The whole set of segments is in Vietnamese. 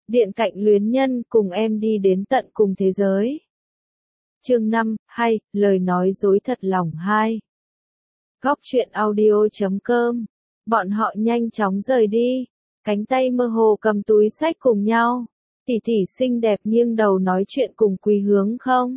Điện cạnh luyến nhân cùng em đi đến tận cùng thế giới. Chương 5, hay, lời nói dối thật lòng 2. Góc truyện audio.com. Bọn họ nhanh chóng rời đi, cánh tay mơ hồ cầm túi xách cùng nhau. Tỷ tỷ xinh đẹp nghiêng đầu nói chuyện cùng Quý Hướng không.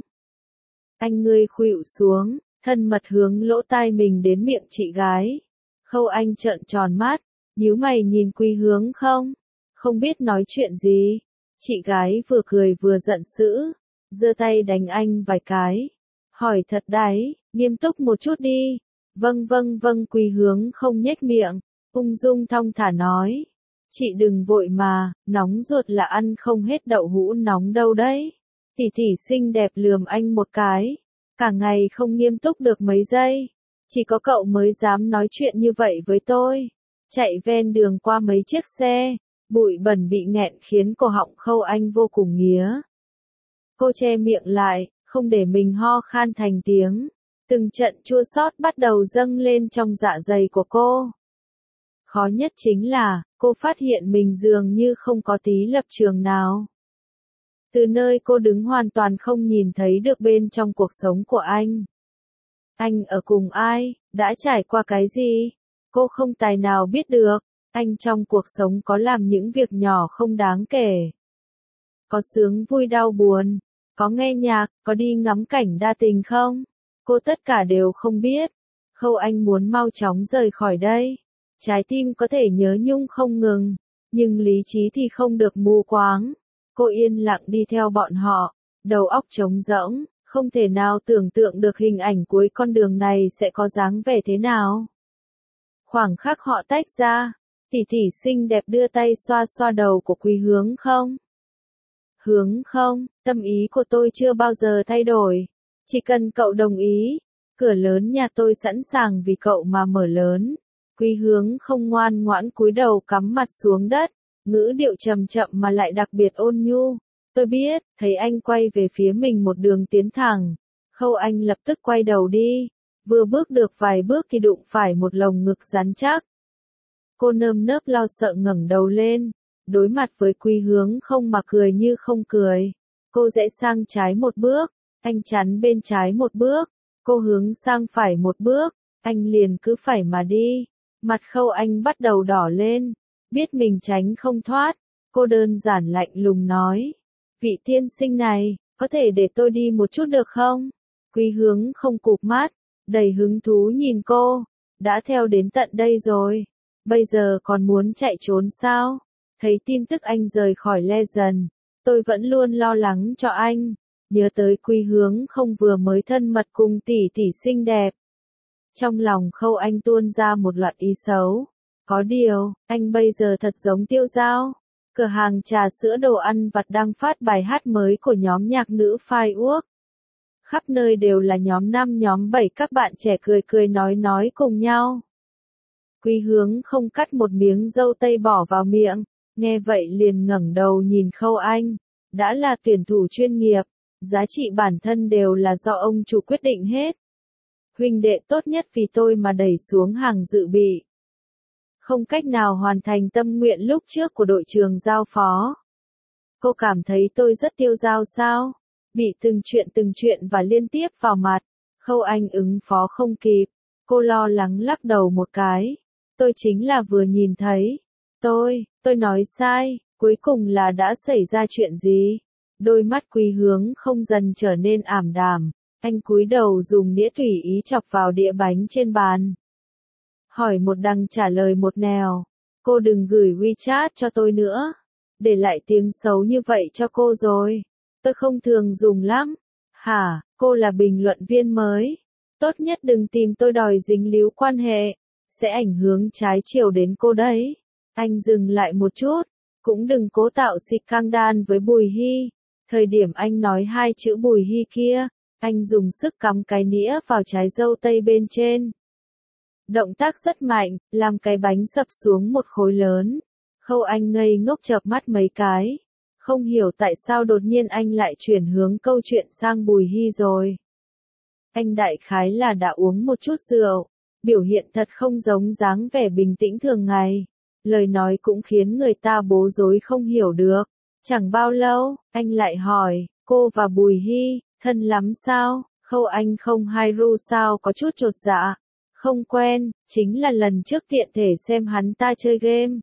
Anh ngươi khuỵu xuống, thân mật hướng lỗ tai mình đến miệng chị gái. Khâu Anh trợn tròn mắt, nhíu mày nhìn Quý Hướng không biết nói chuyện gì. Chị gái vừa cười vừa giận dữ, giơ tay đánh anh vài cái. Hỏi thật đấy, nghiêm túc một chút đi. Vâng, Quý Hướng không nhếch miệng, ung dung thong thả nói. Chị đừng vội mà, nóng ruột là ăn không hết đậu hũ nóng đâu đấy. Tỷ tỷ xinh đẹp lườm anh một cái, cả ngày không nghiêm túc được mấy giây. Chỉ có cậu mới dám nói chuyện như vậy với tôi. Chạy ven đường qua mấy chiếc xe, bụi bẩn bị nghẹn khiến cổ họng Khâu Anh vô cùng nghía. Cô che miệng lại, không để mình ho khan thành tiếng. Từng trận chua xót bắt đầu dâng lên trong dạ dày của cô. Khó nhất chính là, cô phát hiện mình dường như không có tí lập trường nào. Từ nơi cô đứng hoàn toàn không nhìn thấy được bên trong cuộc sống của anh. Anh ở cùng ai, đã trải qua cái gì? Cô không tài nào biết được. Anh trong cuộc sống có làm những việc nhỏ không đáng kể. Có sướng vui đau buồn, có nghe nhạc, có đi ngắm cảnh đa tình không? Cô tất cả đều không biết. Khâu Anh muốn mau chóng rời khỏi đây. Trái tim có thể nhớ nhung không ngừng, nhưng lý trí thì không được mù quáng. Cô yên lặng đi theo bọn họ, đầu óc trống rỗng, không thể nào tưởng tượng được hình ảnh cuối con đường này sẽ có dáng vẻ thế nào. Khoảng khắc họ tách ra, tỷ tỷ xinh đẹp đưa tay xoa xoa đầu của Quý Hướng không. Hướng không, tâm ý của tôi chưa bao giờ thay đổi. Chỉ cần cậu đồng ý, cửa lớn nhà tôi sẵn sàng vì cậu mà mở lớn. Quý Hướng không ngoan ngoãn cúi đầu cắm mặt xuống đất, ngữ điệu trầm chậm mà lại đặc biệt ôn nhu. Tôi biết, thấy anh quay về phía mình một đường tiến thẳng. Khâu Anh lập tức quay đầu đi, vừa bước được vài bước thì đụng phải một lồng ngực rắn chắc. Cô nơm nớp lo sợ ngẩng đầu lên, đối mặt với Quý Hướng không mà cười như không cười. Cô rẽ sang trái một bước, anh chắn bên trái một bước, cô hướng sang phải một bước, anh liền cứ phải mà đi. Mặt Khâu Anh bắt đầu đỏ lên, biết mình tránh không thoát, cô đơn giản lạnh lùng nói. Vị tiên sinh này, có thể để tôi đi một chút được không? Quý Hướng không cụp mắt, đầy hứng thú nhìn cô, đã theo đến tận đây rồi, bây giờ còn muốn chạy trốn sao? Thấy tin tức anh rời khỏi Legend, tôi vẫn luôn lo lắng cho anh, nhớ tới Quý Hướng không vừa mới thân mật cùng tỷ tỷ xinh đẹp. Trong lòng Khâu Anh tuôn ra một loạt ý xấu. Có điều, anh bây giờ thật giống Tiêu Dao. Cửa hàng trà sữa đồ ăn vặt đang phát bài hát mới của nhóm nhạc nữ Firework. Khắp nơi đều là nhóm 5 nhóm 7 các bạn trẻ cười nói cùng nhau. Quý Hướng không cắt một miếng dâu tây bỏ vào miệng, nghe vậy liền ngẩng đầu nhìn Khâu Anh. Đã là tuyển thủ chuyên nghiệp, giá trị bản thân đều là do ông chủ quyết định hết. Huynh đệ tốt nhất vì tôi mà đẩy xuống hàng dự bị. Không cách nào hoàn thành tâm nguyện lúc trước của đội trường giao phó. Cô cảm thấy tôi rất tiêu dao sao? Bị từng chuyện và liên tiếp vào mặt. Khâu Anh ứng phó không kịp. Cô lo lắng lắc đầu một cái. Tôi chính là vừa nhìn thấy. Tôi nói sai, cuối cùng là đã xảy ra chuyện gì? Đôi mắt Quý Hướng không dần trở nên ảm đạm. Anh cúi đầu dùng đĩa tùy ý chọc vào đĩa bánh trên bàn. Hỏi một đằng trả lời một nẻo. Cô đừng gửi WeChat cho tôi nữa. Để lại tiếng xấu như vậy cho cô rồi. Tôi không thường dùng lắm. Hả, cô là bình luận viên mới. Tốt nhất đừng tìm tôi đòi dính líu quan hệ. Sẽ ảnh hưởng trái chiều đến cô đấy. Anh dừng lại một chút. Cũng đừng cố tạo scandal với Bùi Hy. Thời điểm anh nói hai chữ Bùi Hy kia, anh dùng sức cắm cái nĩa vào trái dâu tây bên trên. Động tác rất mạnh, làm cái bánh sập xuống một khối lớn. Khâu Anh ngây ngốc chợp mắt mấy cái. Không hiểu tại sao đột nhiên anh lại chuyển hướng câu chuyện sang Bùi Hy rồi. Anh đại khái là đã uống một chút rượu. Biểu hiện thật không giống dáng vẻ bình tĩnh thường ngày. Lời nói cũng khiến người ta bối rối không hiểu được. Chẳng bao lâu, anh lại hỏi, cô và Bùi Hy, thân lắm sao? Khâu Anh không hai ru sao có chút chột dạ. Không quen, chính là lần trước tiện thể xem hắn ta chơi game.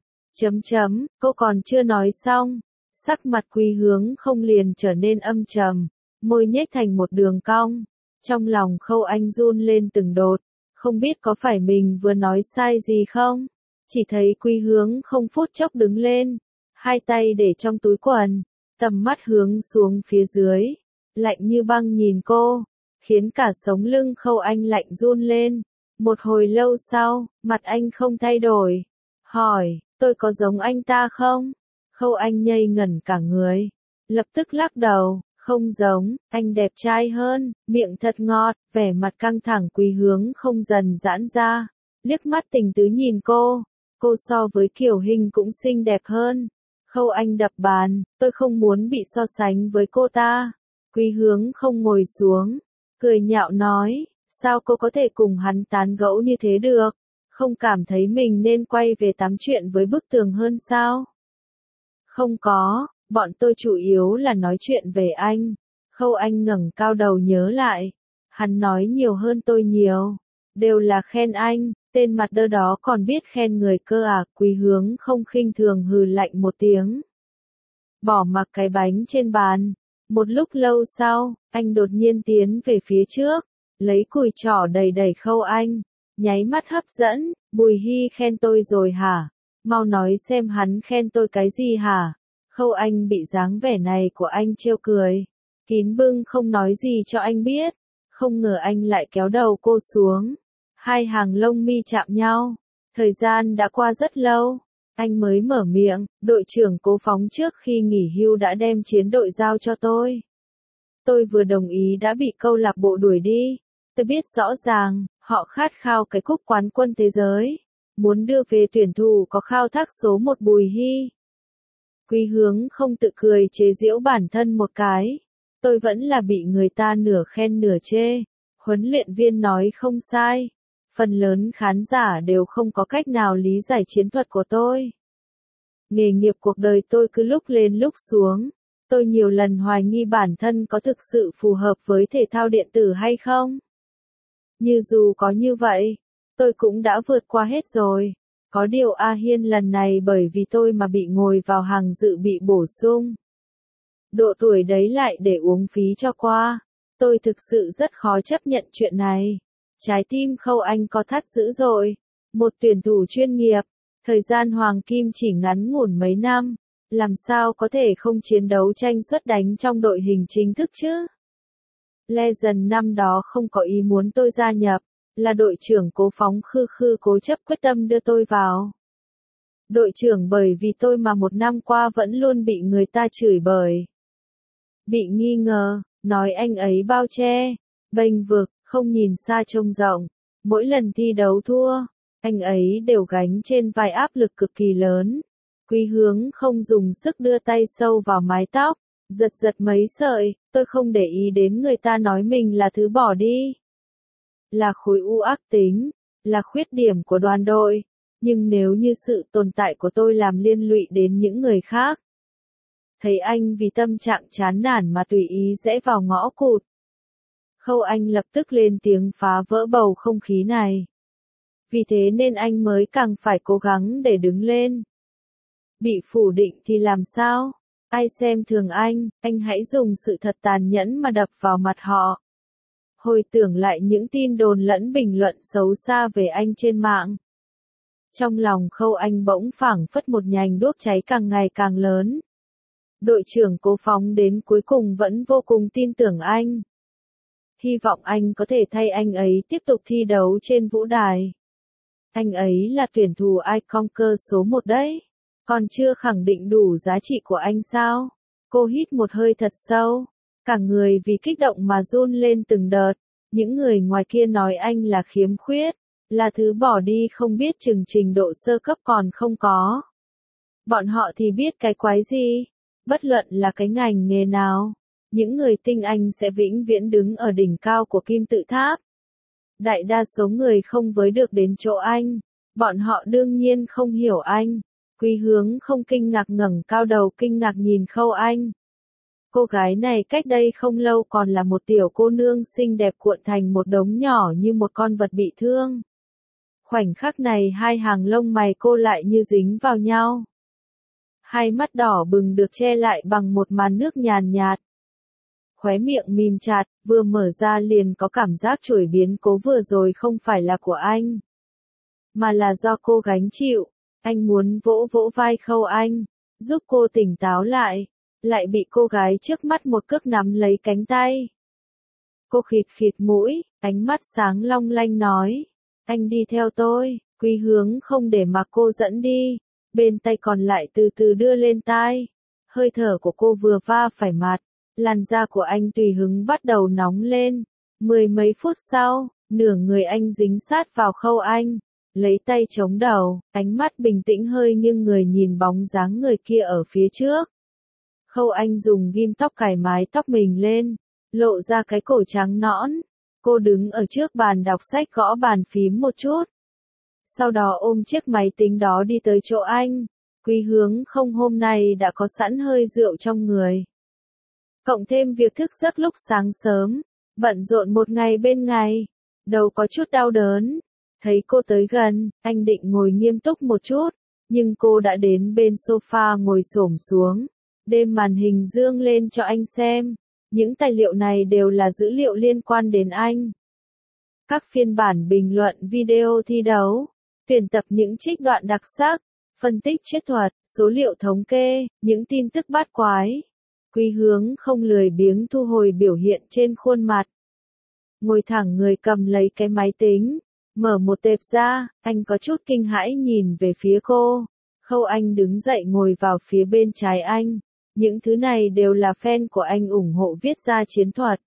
Cô còn chưa nói xong. Sắc mặt Quý Hướng không liền trở nên âm trầm, môi nhếch thành một đường cong. Trong lòng Khâu Anh run lên từng đột, không biết có phải mình vừa nói sai gì không? Chỉ thấy Quý Hướng không phút chốc đứng lên, hai tay để trong túi quần, tầm mắt hướng xuống phía dưới, lạnh như băng nhìn cô, khiến cả sống lưng Khâu Anh lạnh run lên. Một hồi lâu sau, mặt anh không thay đổi, hỏi, tôi có giống anh ta không? Khâu Anh ngây ngẩn cả người, lập tức lắc đầu, không giống, anh đẹp trai hơn, miệng thật ngọt, vẻ mặt căng thẳng. Quý Hướng không dần giãn ra, liếc mắt tình tứ nhìn cô so với Kiều Hình cũng xinh đẹp hơn. Khâu Anh đập bàn, tôi không muốn bị so sánh với cô ta. Quý Hướng không ngồi xuống, cười nhạo nói, sao cô có thể cùng hắn tán gẫu như thế được, không cảm thấy mình nên quay về tám chuyện với bức tường hơn sao? Không có, bọn tôi chủ yếu là nói chuyện về anh. Khâu Anh ngẩng cao đầu nhớ lại, hắn nói nhiều hơn tôi nhiều, đều là khen anh, tên mặt đơ đó còn biết khen người cơ à? Quý Hướng không khinh thường hừ lạnh một tiếng, bỏ mặc cái bánh trên bàn. Một lúc lâu sau, anh đột nhiên tiến về phía trước, lấy cùi trỏ đẩy đẩy Khâu Anh, nháy mắt hấp dẫn, Bùi Hy khen tôi rồi hả? Mau nói xem hắn khen tôi cái gì hả? Khâu Anh bị dáng vẻ này của anh trêu cười, kín bưng không nói gì cho anh biết, không ngờ anh lại kéo đầu cô xuống, hai hàng lông mi chạm nhau, thời gian đã qua rất lâu. Anh mới mở miệng, đội trưởng Cố Phóng trước khi nghỉ hưu đã đem chiến đội giao cho tôi. Tôi vừa đồng ý đã bị câu lạc bộ đuổi đi. Tôi biết rõ ràng, họ khát khao cái cúp quán quân thế giới, muốn đưa về tuyển thủ có khao thác số 1 Bùi Hy. Quý Hướng không tự cười chế giễu bản thân một cái. Tôi vẫn là bị người ta nửa khen nửa chê. Huấn luyện viên nói không sai. Phần lớn khán giả đều không có cách nào lý giải chiến thuật của tôi. Nghề nghiệp cuộc đời tôi cứ lúc lên lúc xuống. Tôi nhiều lần hoài nghi bản thân có thực sự phù hợp với thể thao điện tử hay không. Như dù có như vậy, tôi cũng đã vượt qua hết rồi. Có điều A Hiên lần này bởi vì tôi mà bị ngồi vào hàng dự bị bổ sung. Độ tuổi đấy lại để uống phí cho qua. Tôi thực sự rất khó chấp nhận chuyện này. Trái tim Khâu Anh co thắt dữ dội. Một tuyển thủ chuyên nghiệp, thời gian hoàng kim chỉ ngắn ngủn mấy năm, làm sao có thể không chiến đấu tranh suất đánh trong đội hình chính thức chứ? Legend năm đó không có ý muốn tôi gia nhập, là đội trưởng Cố Phóng cố chấp quyết tâm đưa tôi vào. Đội trưởng bởi vì tôi mà một năm qua vẫn luôn bị người ta chửi bới. Bị nghi ngờ, nói anh ấy bao che, bênh vực, không nhìn xa trông rộng. Mỗi lần thi đấu thua, anh ấy đều gánh trên vai áp lực cực kỳ lớn. Quý Hướng không dùng sức đưa tay sâu vào mái tóc, giật giật mấy sợi, tôi không để ý đến người ta nói mình là thứ bỏ đi. Là khối u ác tính, là khuyết điểm của đoàn đội, nhưng nếu như sự tồn tại của tôi làm liên lụy đến những người khác. Thấy anh vì tâm trạng chán nản mà tùy ý rẽ vào ngõ cụt. Khâu Anh lập tức lên tiếng phá vỡ bầu không khí này. Vì thế nên anh mới càng phải cố gắng để đứng lên. Bị phủ định thì làm sao? Ai xem thường anh hãy dùng sự thật tàn nhẫn mà đập vào mặt họ. Hồi tưởng lại những tin đồn lẫn bình luận xấu xa về anh trên mạng. Trong lòng Khâu Anh bỗng phảng phất một nhành đuốc cháy càng ngày càng lớn. Đội trưởng Cố Phóng đến cuối cùng vẫn vô cùng tin tưởng anh. Hy vọng anh có thể thay anh ấy tiếp tục thi đấu trên vũ đài. Anh ấy là tuyển thủ Iconker số 1 đấy. Còn chưa khẳng định đủ giá trị của anh sao? Cô hít một hơi thật sâu. Cả người vì kích động mà run lên từng đợt. Những người ngoài kia nói anh là khiếm khuyết, là thứ bỏ đi không biết chừng trình độ sơ cấp còn không có. Bọn họ thì biết cái quái gì? Bất luận là cái ngành nghề nào, những người tinh anh sẽ vĩnh viễn đứng ở đỉnh cao của kim tự tháp. Đại đa số người không với được đến chỗ anh, bọn họ đương nhiên không hiểu anh. Quý Hướng không kinh ngạc ngẩng cao đầu kinh ngạc nhìn Khâu Anh. Cô gái này cách đây không lâu còn là một tiểu cô nương xinh đẹp cuộn thành một đống nhỏ như một con vật bị thương. Khoảnh khắc này hai hàng lông mày cô lại như dính vào nhau. Hai mắt đỏ bừng được che lại bằng một màn nước nhàn nhạt. Khóe miệng mím chặt, vừa mở ra liền có cảm giác chổi biến cố vừa rồi không phải là của anh, mà là do cô gánh chịu. Anh muốn vỗ vỗ vai Khâu Anh, giúp cô tỉnh táo lại bị cô gái trước mắt một cước nắm lấy cánh tay. Cô khịt khịt mũi, ánh mắt sáng long lanh nói, anh đi theo tôi. Quý Hướng không để mặc cô dẫn đi, bên tay còn lại từ từ đưa lên tai. Hơi thở của cô vừa va phải mặt, làn da của anh tùy hứng bắt đầu nóng lên. Mười mấy phút sau, nửa người anh dính sát vào Khâu Anh, lấy tay chống đầu, ánh mắt bình tĩnh hơi nghiêng người nhìn bóng dáng người kia ở phía trước. Khâu Anh dùng ghim tóc cài mái tóc mình lên, lộ ra cái cổ trắng nõn. Cô đứng ở trước bàn đọc sách gõ bàn phím một chút. Sau đó ôm chiếc máy tính đó đi tới chỗ anh. Quý Hướng không hôm nay đã có sẵn hơi rượu trong người. Cộng thêm việc thức giấc lúc sáng sớm, bận rộn một ngày bên ngày, đầu có chút đau đớn. Thấy cô tới gần, anh định ngồi nghiêm túc một chút, nhưng cô đã đến bên sofa ngồi xổm xuống, đem màn hình dương lên cho anh xem. Những tài liệu này đều là dữ liệu liên quan đến anh. Các phiên bản bình luận video thi đấu, tuyển tập những trích đoạn đặc sắc, phân tích chiến thuật, số liệu thống kê, những tin tức bát quái. Quý Hướng không lười biếng thu hồi biểu hiện trên khuôn mặt. Ngồi thẳng người cầm lấy cái máy tính, mở một tệp ra, anh có chút kinh hãi nhìn về phía cô. Khâu Anh đứng dậy ngồi vào phía bên trái anh. Những thứ này đều là fan của anh ủng hộ viết ra chiến thuật.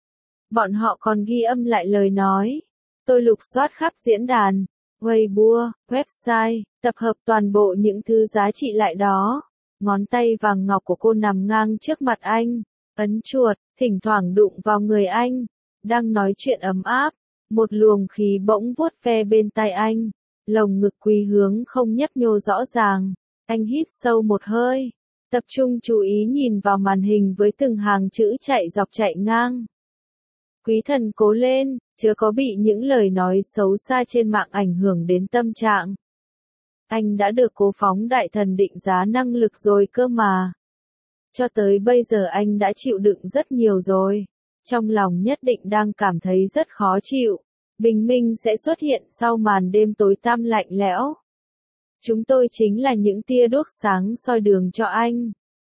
Bọn họ còn ghi âm lại lời nói. Tôi lục soát khắp diễn đàn, Weibo, website, tập hợp toàn bộ những thứ giá trị lại đó. Ngón tay vàng ngọc của cô nằm ngang trước mặt anh, ấn chuột, thỉnh thoảng đụng vào người anh. Đang nói chuyện ấm áp, một luồng khí bỗng vuốt ve bên tai anh. Lồng ngực Quý Hướng không nhấp nhô rõ ràng. Anh hít sâu một hơi, tập trung chú ý nhìn vào màn hình với từng hàng chữ chạy dọc chạy ngang. Quý thần cố lên, chớ có bị những lời nói xấu xa trên mạng ảnh hưởng đến tâm trạng. Anh đã được Cố Phóng Đại Thần định giá năng lực rồi cơ mà. Cho tới bây giờ anh đã chịu đựng rất nhiều rồi. Trong lòng nhất định đang cảm thấy rất khó chịu. Bình minh sẽ xuất hiện sau màn đêm tối tăm lạnh lẽo. Chúng tôi chính là những tia đuốc sáng soi đường cho anh.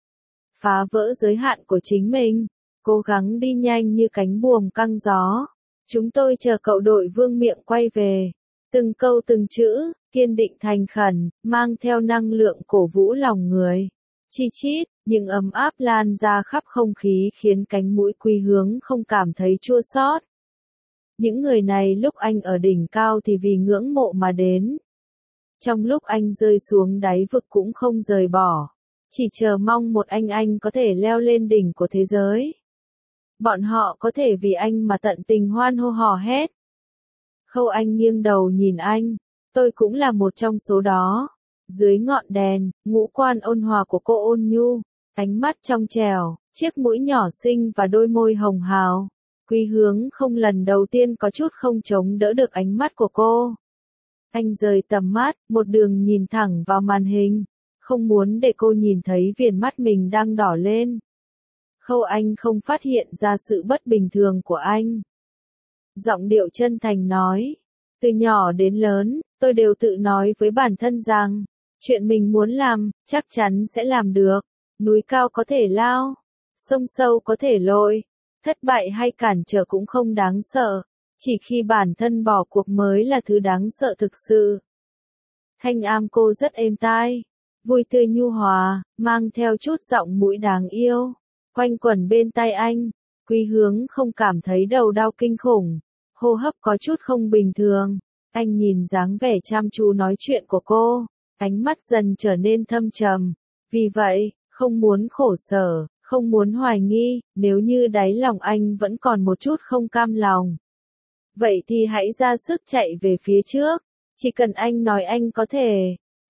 Phá vỡ giới hạn của chính mình, cố gắng đi nhanh như cánh buồm căng gió. Chúng tôi chờ cậu đội Vương Miện quay về. Từng câu từng chữ, kiên định thành khẩn, mang theo năng lượng cổ vũ lòng người. Chi chít, những ấm áp lan ra khắp không khí khiến cánh mũi Quý Hướng không cảm thấy chua xót. Những người này lúc anh ở đỉnh cao thì vì ngưỡng mộ mà đến. Trong lúc anh rơi xuống đáy vực cũng không rời bỏ. Chỉ chờ mong một anh có thể leo lên đỉnh của thế giới. Bọn họ có thể vì anh mà tận tình hoan hô hò hét. Khâu Anh nghiêng đầu nhìn anh. Tôi cũng là một trong số đó. Dưới ngọn đèn, ngũ quan ôn hòa của cô ôn nhu, ánh mắt trong trẻo, chiếc mũi nhỏ xinh và đôi môi hồng hào. Quý Hướng không lần đầu tiên có chút không chống đỡ được ánh mắt của cô. Anh rời tầm mắt, một đường nhìn thẳng vào màn hình, không muốn để cô nhìn thấy viền mắt mình đang đỏ lên. Khâu Anh không phát hiện ra sự bất bình thường của anh. Giọng điệu chân thành nói, từ nhỏ đến lớn, tôi đều tự nói với bản thân rằng, chuyện mình muốn làm, chắc chắn sẽ làm được. Núi cao có thể lao, sông sâu có thể lội, thất bại hay cản trở cũng không đáng sợ. Chỉ khi bản thân bỏ cuộc mới là thứ đáng sợ thực sự. Thanh âm cô rất êm tai, vui tươi nhu hòa, mang theo chút giọng mũi đáng yêu, quanh quẩn bên tai anh. Quý Hướng không cảm thấy đầu đau kinh khủng, hô hấp có chút không bình thường. Anh nhìn dáng vẻ chăm chú nói chuyện của cô, ánh mắt dần trở nên thâm trầm. Vì vậy, không muốn khổ sở, không muốn hoài nghi, nếu như đáy lòng anh vẫn còn một chút không cam lòng. Vậy thì hãy ra sức chạy về phía trước, chỉ cần anh nói anh có thể.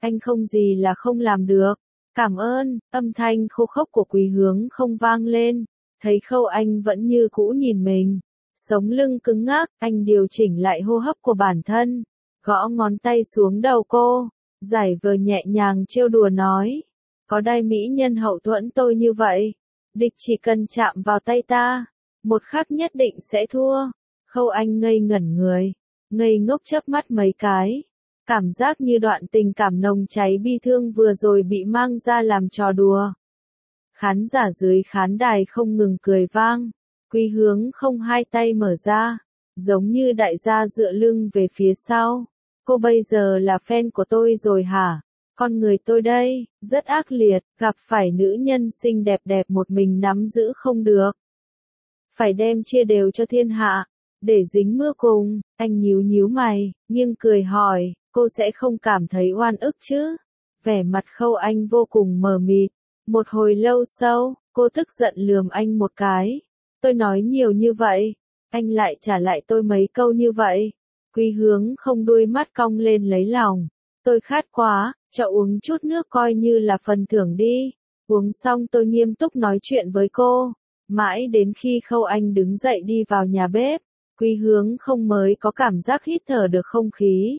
Anh không gì là không làm được. Cảm ơn, âm thanh khô khốc của Quý Hướng không vang lên. Thấy Khâu Anh vẫn như cũ nhìn mình. Sống lưng cứng ngắc, anh điều chỉnh lại hô hấp của bản thân. Gõ ngón tay xuống đầu cô. Giải vờ nhẹ nhàng trêu đùa nói. Có đai mỹ nhân hậu thuẫn tôi như vậy. Địch chỉ cần chạm vào tay ta. Một khắc nhất định sẽ thua. Khâu Anh ngây ngẩn người. Ngây ngốc chớp mắt mấy cái. Cảm giác như đoạn tình cảm nồng cháy bi thương vừa rồi bị mang ra làm trò đùa. Khán giả dưới khán đài không ngừng cười vang. Quý Hướng không hai tay mở ra, giống như đại gia dựa lưng về phía sau. Cô bây giờ là fan của tôi rồi hả? Con người tôi đây, rất ác liệt, gặp phải nữ nhân xinh đẹp đẹp một mình nắm giữ không được. Phải đem chia đều cho thiên hạ, để dính mưa cùng. Anh nhíu nhíu mày, nghiêng cười hỏi, cô sẽ không cảm thấy oan ức chứ? Vẻ mặt Khâu Anh vô cùng mờ mịt. Một hồi lâu sau, cô tức giận lườm anh một cái. Tôi nói nhiều như vậy, anh lại trả lại tôi mấy câu như vậy. Quý Hướng không đuôi mắt cong lên lấy lòng. Tôi khát quá, cho uống chút nước coi như là phần thưởng đi. Uống xong tôi nghiêm túc nói chuyện với cô. Mãi đến khi Khâu Anh đứng dậy đi vào nhà bếp, Quý Hướng không mới có cảm giác hít thở được không khí.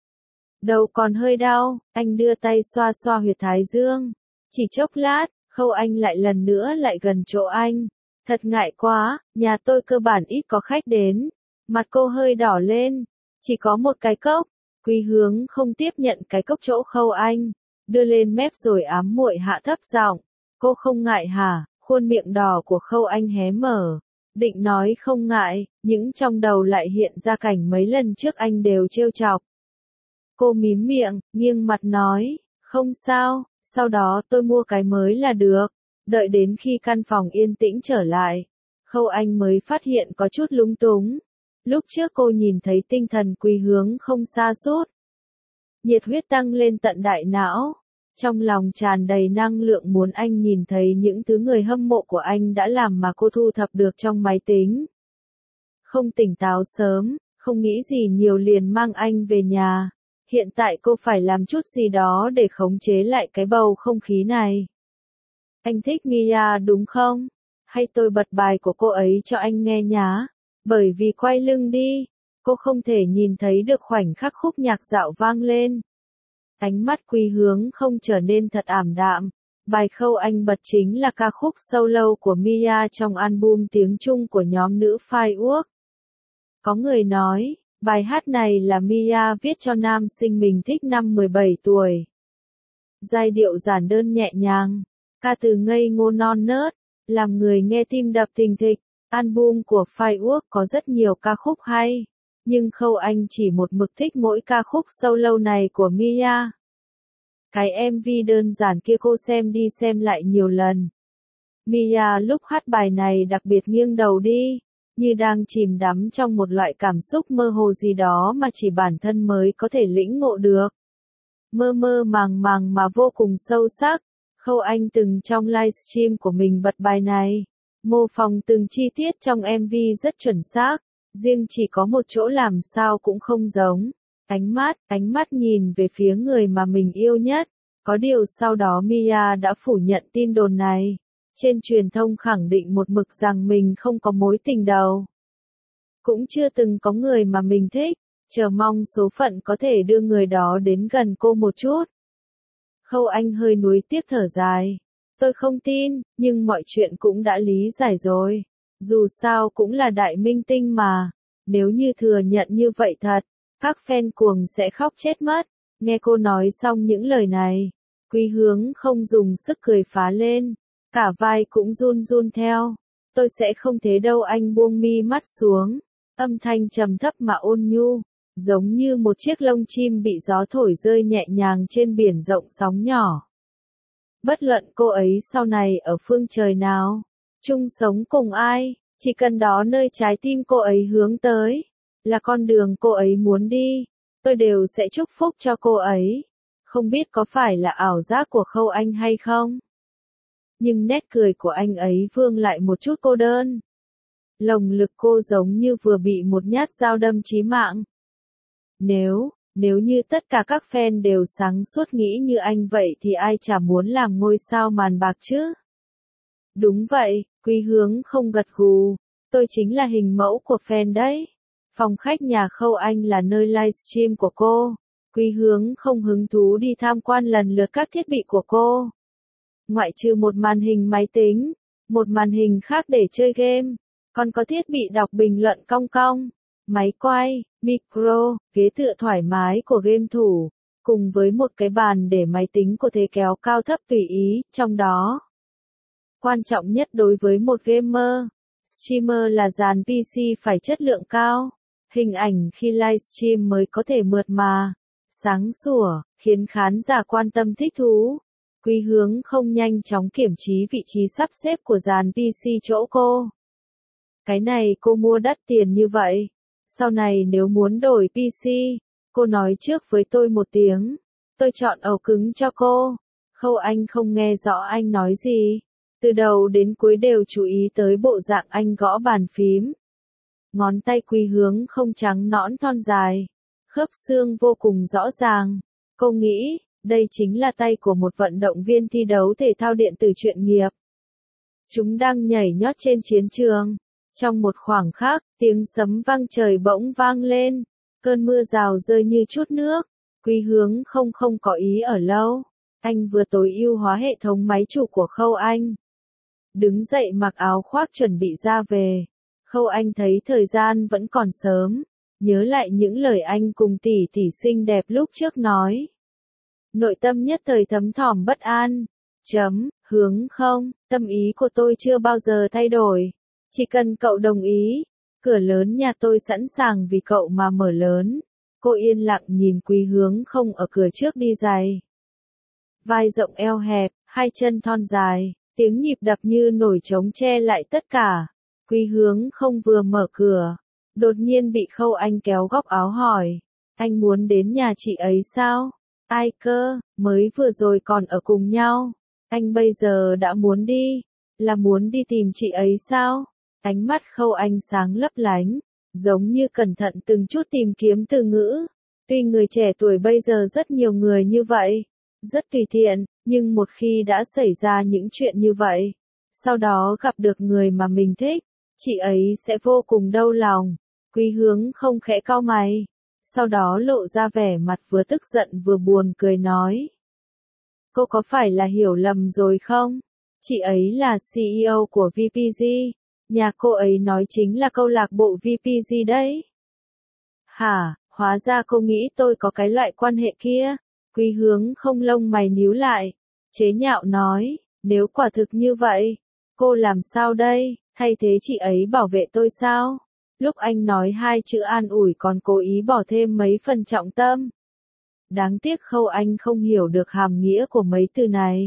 Đầu còn hơi đau, anh đưa tay xoa xoa huyệt thái dương. Chỉ chốc lát, Khâu Anh lại lần nữa lại gần chỗ anh. Thật ngại quá, nhà tôi cơ bản ít có khách đến. Mặt cô hơi đỏ lên. Chỉ có một cái cốc. Quý Hướng không tiếp nhận cái cốc chỗ Khâu Anh. Đưa lên mép rồi ám muội hạ thấp giọng. Cô không ngại hả? Khuôn miệng đỏ của Khâu Anh hé mở. Định nói không ngại, nhưng trong đầu lại hiện ra cảnh mấy lần trước anh đều trêu chọc. Cô mím miệng, nghiêng mặt nói, không sao, sau đó tôi mua cái mới là được. Đợi đến khi căn phòng yên tĩnh trở lại, Khâu Anh mới phát hiện có chút lúng túng. Lúc trước cô nhìn thấy tinh thần Quý Hướng không sa sút, nhiệt huyết tăng lên tận đại não. Trong lòng tràn đầy năng lượng muốn anh nhìn thấy những thứ người hâm mộ của anh đã làm mà cô thu thập được trong máy tính. Không tỉnh táo sớm, không nghĩ gì nhiều liền mang anh về nhà. Hiện tại cô phải làm chút gì đó để khống chế lại cái bầu không khí này. Anh thích Mia đúng không? Hay tôi bật bài của cô ấy cho anh nghe nhá? Bởi vì quay lưng đi, cô không thể nhìn thấy được khoảnh khắc khúc nhạc dạo vang lên. Ánh mắt Quý Hướng không trở nên thật ảm đạm. Bài Khâu Anh bật chính là ca khúc solo của Mia trong album tiếng Trung của nhóm nữ Firework. Có người nói, bài hát này là Mia viết cho nam sinh mình thích năm 17 tuổi. Giai điệu giản đơn nhẹ nhàng, ca từ ngây ngô non nớt, làm người nghe tim đập thình thịch. Album của Firework có rất nhiều ca khúc hay, nhưng Khâu Anh chỉ một mực thích mỗi ca khúc solo này của Mia. Cái MV đơn giản kia cô xem đi xem lại nhiều lần. Mia lúc hát bài này đặc biệt nghiêng đầu đi, như đang chìm đắm trong một loại cảm xúc mơ hồ gì đó mà chỉ bản thân mới có thể lĩnh ngộ được. Mơ mơ màng màng mà vô cùng sâu sắc. Khâu Anh từng trong livestream của mình bật bài này, mô phỏng từng chi tiết trong MV rất chuẩn xác, riêng chỉ có một chỗ làm sao cũng không giống. Ánh mắt nhìn về phía người mà mình yêu nhất. Có điều sau đó Mia đã phủ nhận tin đồn này. Trên truyền thông khẳng định một mực rằng mình không có mối tình đầu. Cũng chưa từng có người mà mình thích, chờ mong số phận có thể đưa người đó đến gần cô một chút. Khâu Anh hơi nuối tiếc thở dài. Tôi không tin, nhưng mọi chuyện cũng đã lý giải rồi. Dù sao cũng là đại minh tinh mà. Nếu như thừa nhận như vậy thật, các fan cuồng sẽ khóc chết mất. Nghe cô nói xong những lời này, Quý Hướng không dùng sức cười phá lên. Cả vai cũng run run theo. Tôi sẽ không thế đâu, anh buông mi mắt xuống. Âm thanh trầm thấp mà ôn nhu, giống như một chiếc lông chim bị gió thổi rơi nhẹ nhàng trên biển rộng sóng nhỏ. Bất luận cô ấy sau này ở phương trời nào, chung sống cùng ai, chỉ cần đó nơi trái tim cô ấy hướng tới, là con đường cô ấy muốn đi, tôi đều sẽ chúc phúc cho cô ấy. Không biết có phải là ảo giác của Khâu Anh hay không? Nhưng nét cười của anh ấy vương lại một chút cô đơn. Lồng ngực cô giống như vừa bị một nhát dao đâm chí mạng. Nếu Nếu như tất cả các fan đều sáng suốt nghĩ như anh vậy thì ai chả muốn làm ngôi sao màn bạc chứ? Đúng vậy, Quý Hướng không gật gù. Tôi chính là hình mẫu của fan đấy. Phòng khách nhà Khâu Anh là nơi livestream của cô. Quý Hướng không hứng thú đi tham quan lần lượt các thiết bị của cô. Ngoại trừ một màn hình máy tính, một màn hình khác để chơi game, còn có thiết bị đọc bình luận cong cong, máy quay, micro, ghế tựa thoải mái của game thủ, cùng với một cái bàn để máy tính có thể kéo cao thấp tùy ý, trong đó. Quan trọng nhất đối với một gamer, streamer là dàn PC phải chất lượng cao, hình ảnh khi livestream mới có thể mượt mà, sáng sủa, khiến khán giả quan tâm thích thú. Quý Hướng không nhanh chóng kiểm trí vị trí sắp xếp của dàn PC chỗ cô. Cái này cô mua đắt tiền như vậy. Sau này nếu muốn đổi PC, cô nói trước với tôi một tiếng. Tôi chọn ổ cứng cho cô. Khâu Anh không nghe rõ anh nói gì. Từ đầu đến cuối đều chú ý tới bộ dạng anh gõ bàn phím. Ngón tay Quý Hướng không trắng nõn thon dài. Khớp xương vô cùng rõ ràng. Cô nghĩ, đây chính là tay của một vận động viên thi đấu thể thao điện tử chuyên nghiệp. Chúng đang nhảy nhót trên chiến trường. Trong một khoảng khắc, tiếng sấm vang trời bỗng vang lên. Cơn mưa rào rơi như chút nước. Quý Hướng không có ý ở lâu. Anh vừa tối ưu hóa hệ thống máy chủ của Khâu Anh. Đứng dậy mặc áo khoác chuẩn bị ra về. Khâu Anh thấy thời gian vẫn còn sớm. Nhớ lại những lời anh cùng tỷ tỷ xinh đẹp lúc trước nói. Nội tâm nhất thời thấm thỏm bất an. Hướng không, tâm ý của tôi chưa bao giờ thay đổi. Chỉ cần cậu đồng ý, cửa lớn nhà tôi sẵn sàng vì cậu mà mở lớn. Cô yên lặng nhìn Quý Hướng không ở cửa trước đi giày. Vai rộng eo hẹp, hai chân thon dài, tiếng nhịp đập như nổi trống che lại tất cả. Quý Hướng không vừa mở cửa, đột nhiên bị Khâu Anh kéo góc áo hỏi. Anh muốn đến nhà chị ấy sao? Ai cơ, mới vừa rồi còn ở cùng nhau. Anh bây giờ đã muốn đi. Là muốn đi tìm chị ấy sao? Ánh mắt Khâu Anh sáng lấp lánh, giống như cẩn thận từng chút tìm kiếm từ ngữ. Tuy người trẻ tuổi bây giờ rất nhiều người như vậy, rất tùy tiện, nhưng một khi đã xảy ra những chuyện như vậy, sau đó gặp được người mà mình thích, chị ấy sẽ vô cùng đau lòng. Quý Hướng không khẽ cau mày, sau đó lộ ra vẻ mặt vừa tức giận vừa buồn cười nói. Cô có phải là hiểu lầm rồi không? Chị ấy là CEO của VPG. Nhà cô ấy nói chính là câu lạc bộ VPG đấy. Hả, hóa ra cô nghĩ tôi có cái loại quan hệ kia. Quý Hướng không lông mày nhíu lại. Chế nhạo nói, nếu quả thực như vậy, cô làm sao đây, thay thế chị ấy bảo vệ tôi sao? Lúc anh nói hai chữ an ủi còn cố ý bỏ thêm mấy phần trọng tâm. Đáng tiếc Khâu Anh không hiểu được hàm nghĩa của mấy từ này.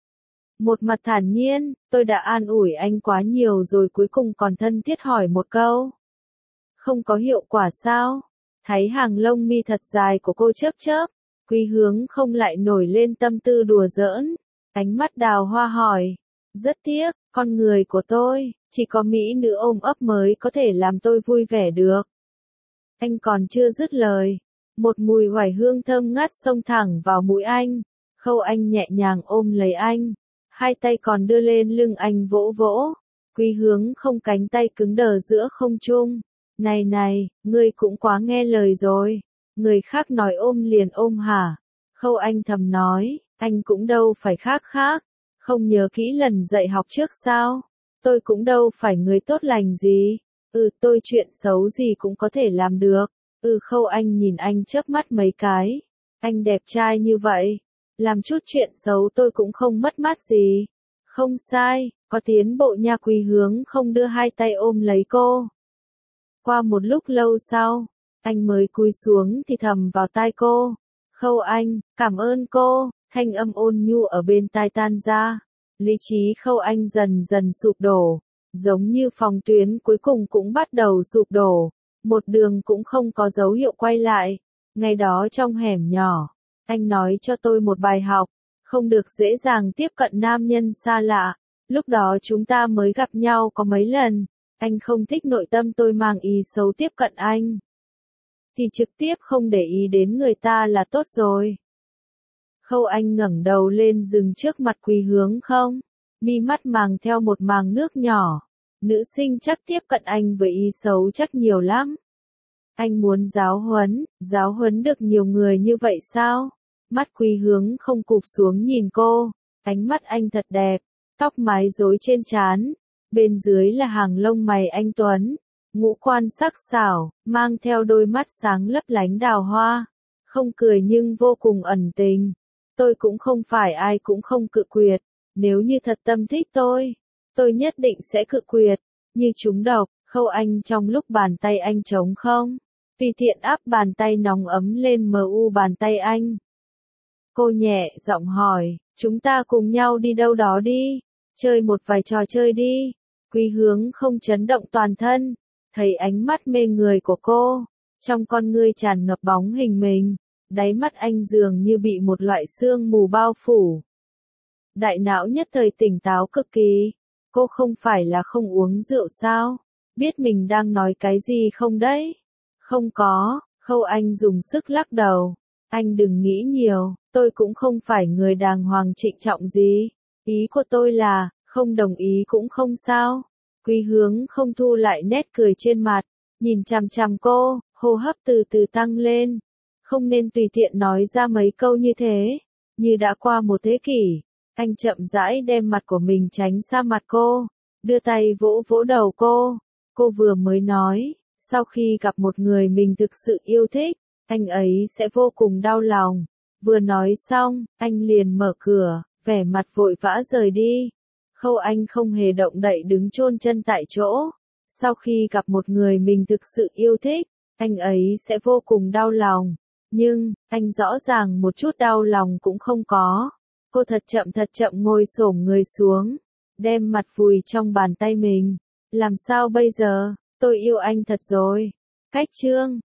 Một mặt thản nhiên, tôi đã an ủi anh quá nhiều rồi cuối cùng còn thân thiết hỏi một câu. Không có hiệu quả sao? Thấy hàng lông mi thật dài của cô chớp chớp, Quý Hướng không lại nổi lên tâm tư đùa giỡn. Ánh mắt đào hoa hỏi. Rất tiếc, con người của tôi, chỉ có mỹ nữ ôm ấp mới có thể làm tôi vui vẻ được. Anh còn chưa dứt lời. Một mùi oải hương thơm ngát xông thẳng vào mũi anh. Khâu Anh nhẹ nhàng ôm lấy anh. Hai tay còn đưa lên lưng anh vỗ vỗ. Quý Hướng không cánh tay cứng đờ giữa không trung. Này, ngươi cũng quá nghe lời rồi. Người khác nói ôm liền ôm hả? Khâu Anh thầm nói, anh cũng đâu phải khác. Không nhớ kỹ lần dạy học trước sao? Tôi cũng đâu phải người tốt lành gì. Tôi chuyện xấu gì cũng có thể làm được. Khâu Anh nhìn anh chớp mắt mấy cái. Anh đẹp trai như vậy. Làm chút chuyện xấu tôi cũng không mất mát gì. Không sai, có tiến bộ nha. Quý Hướng không đưa hai tay ôm lấy cô. Qua một lúc lâu sau, anh mới cúi xuống thì thầm vào tai cô. Khâu Anh, cảm ơn cô. Thanh âm ôn nhu ở bên tai tan ra. Lý trí Khâu Anh dần dần sụp đổ. Giống như phòng tuyến cuối cùng cũng bắt đầu sụp đổ. Một đường cũng không có dấu hiệu quay lại. Ngày đó trong hẻm nhỏ, anh nói cho tôi một bài học. Không được dễ dàng tiếp cận nam nhân xa lạ. Lúc đó chúng ta mới gặp nhau có mấy lần. Anh không thích nội tâm tôi mang ý xấu tiếp cận anh. thì trực tiếp không để ý đến người ta là tốt rồi. Khâu Anh ngẩng đầu lên dừng trước mặt Quý Hướng không, mi mắt mang theo một màng nước nhỏ. Nữ sinh chắc tiếp cận anh với ý xấu chắc nhiều lắm. Anh muốn giáo huấn được nhiều người như vậy sao? Mắt Quý Hướng không cụp xuống nhìn cô, ánh mắt anh thật đẹp, tóc mái rối trên trán, bên dưới là hàng lông mày anh tuấn, ngũ quan sắc sảo, mang theo đôi mắt sáng lấp lánh đào hoa, không cười nhưng vô cùng ẩn tình. Tôi cũng không phải ai cũng không cự tuyệt, nếu như thật tâm thích tôi nhất định sẽ cự tuyệt, như trúng độc. Khâu Anh trong lúc bàn tay anh trống không, tùy tiện áp bàn tay nóng ấm lên bàn tay anh. Cô nhẹ giọng hỏi, chúng ta cùng nhau đi đâu đó đi, chơi một vài trò chơi đi. Quý Hướng không chấn động toàn thân, thấy ánh mắt mê người của cô, trong con ngươi tràn ngập bóng hình mình, đáy mắt anh dường như bị một loại sương mù bao phủ. Đại não nhất thời tỉnh táo cực kỳ, cô không phải là không uống rượu sao, biết mình đang nói cái gì không đấy? Không có, Khâu Anh dùng sức lắc đầu, anh đừng nghĩ nhiều, tôi cũng không phải người đàng hoàng trịnh trọng gì, ý của tôi là, không đồng ý cũng không sao. Quý Hướng không thu lại nét cười trên mặt, nhìn chằm chằm cô, hô hấp từ từ tăng lên. Không nên tùy tiện nói ra mấy câu như thế, như đã qua một thế kỷ. Anh chậm rãi đem mặt của mình tránh xa mặt cô, đưa tay vỗ vỗ đầu cô. Cô vừa mới nói, sau khi gặp một người mình thực sự yêu thích, anh ấy sẽ vô cùng đau lòng. Vừa nói xong, anh liền mở cửa, vẻ mặt vội vã rời đi. Khâu Anh không hề động đậy đứng chôn chân tại chỗ. Sau khi gặp một người mình thực sự yêu thích, anh ấy sẽ vô cùng đau lòng. Nhưng, anh rõ ràng một chút đau lòng cũng không có. Cô thật chậm ngồi xổm người xuống, đem mặt vùi trong bàn tay mình. Làm sao bây giờ, tôi yêu anh thật rồi. Cách chương